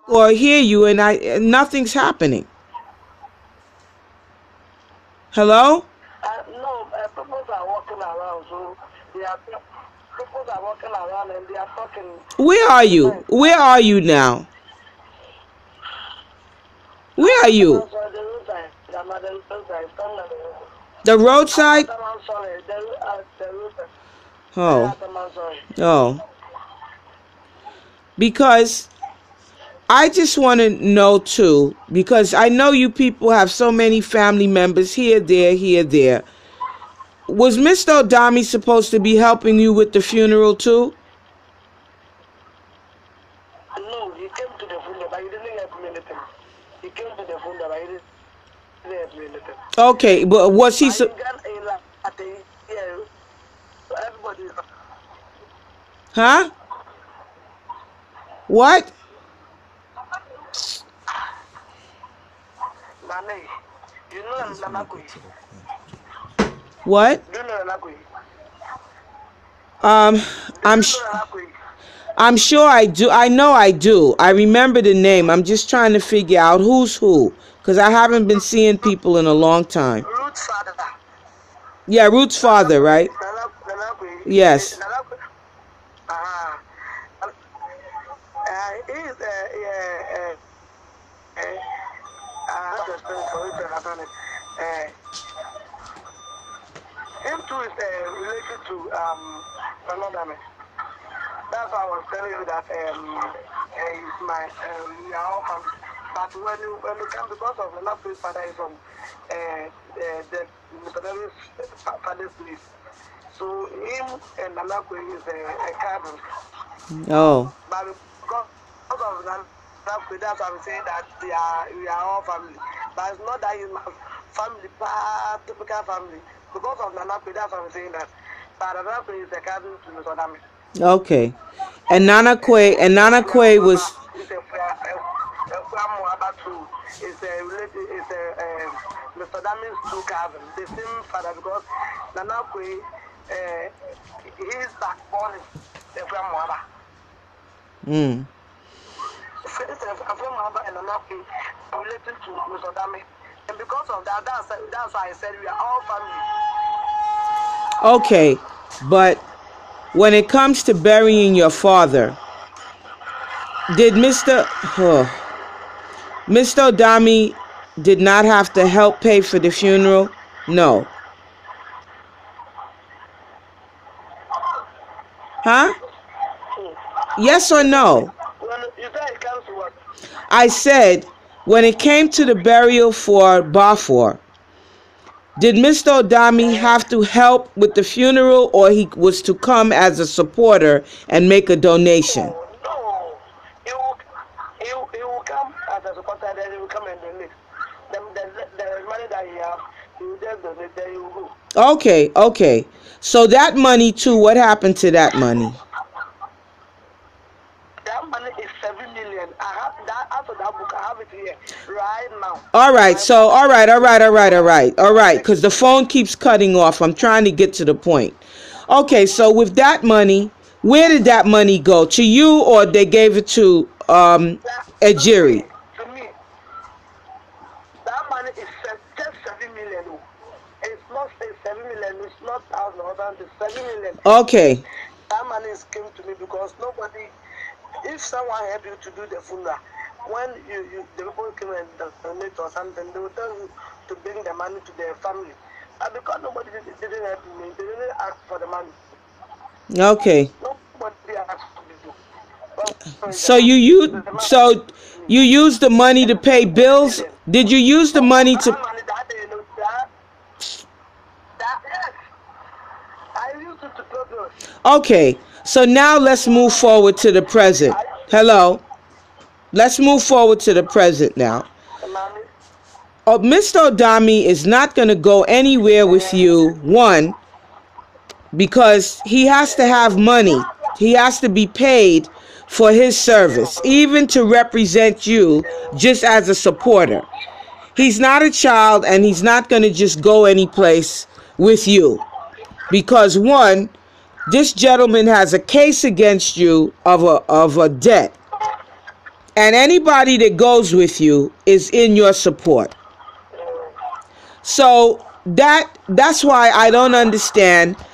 or hear you, and nothing's happening. Hello? No, people are walking around, so they are people are walking around and they are talking. Where are you? Where are you now? Where are you? The roadside? Oh. Oh. Because I just want to know too, because I know you people have so many family members here, there, here, there. Was Mr. Odami supposed to be helping you with the funeral too? No, he came to the funeral, but he didn't help me anything. He came to the funeral, but he didn't help me anything. Okay, but was he... Huh? What? You know Nanakui. What? Do you know Nanakui? I'm sure I do. I know I do. I remember the name. I'm just trying to figure out who's who, because I haven't been seeing people in a long time. Ruth's father. Yeah, Ruth's father, right? Yes. Him too is related to Nanodame. That's why I was telling you that he's my we are all family. But when you come, because of the last father is from the Methodist father's place. So him and Nanakwe is a cousin. Oh. But because of Nanakwe, that's why I'm saying that we are all family. But it's not that he's my family, typical family. Because of Nanakwe, that's why I'm saying that. But Nanakwe is a cousin to Mr. Dami. Okay. And Nanakwe was... It's Mr. Dami's two cousins, the same father, because Nanakwe, his backbone is the Muaba. And Nanakwe are related to Mr. Dami. And because of that, that's why I said we are all family. Okay, but when it comes to burying your father, did Mr. Odami did not have to help pay for the funeral? No. Huh? Yes or no? I said, when it came to the burial for Bafor, did Mr. Odami have to help with the funeral, or he was to come as a supporter and make a donation? No. He will come as a supporter, then he will come and donate. The money that he has, he will just donate, then he will go. Okay. So that money too, what happened to that money? That money is 7 million. I have that after that book. I have it here right now. All right. So all right. Because the phone keeps cutting off. I'm trying to get to the point. Okay. So with that money, where did that money go? To you, or they gave it to Ejiri? To me. That money is just 7 million. It's not 7 million. It's not 1,000. It's 7 million. Okay. That money came to me because nobody. If someone help you to do the funeral, when the people came and donate or something, they will tell you to bring the money to their family. And because nobody didn't help me, they didn't ask for the money. Okay. Nobody asked for it. So you used the money to pay bills? Did you use the money to? Yes. I used it to pay bills. Okay. So now let's move forward to the present. Hello. Let's move forward to the present now. Mr. Odami is not going to go anywhere with you, one, because he has to have money. He has to be paid for his service, even to represent you just as a supporter. He's not a child, and he's not going to just go any place with you. Because one, this gentleman has a case against you of a debt. And anybody that goes with you is in your support. So that's why I don't understand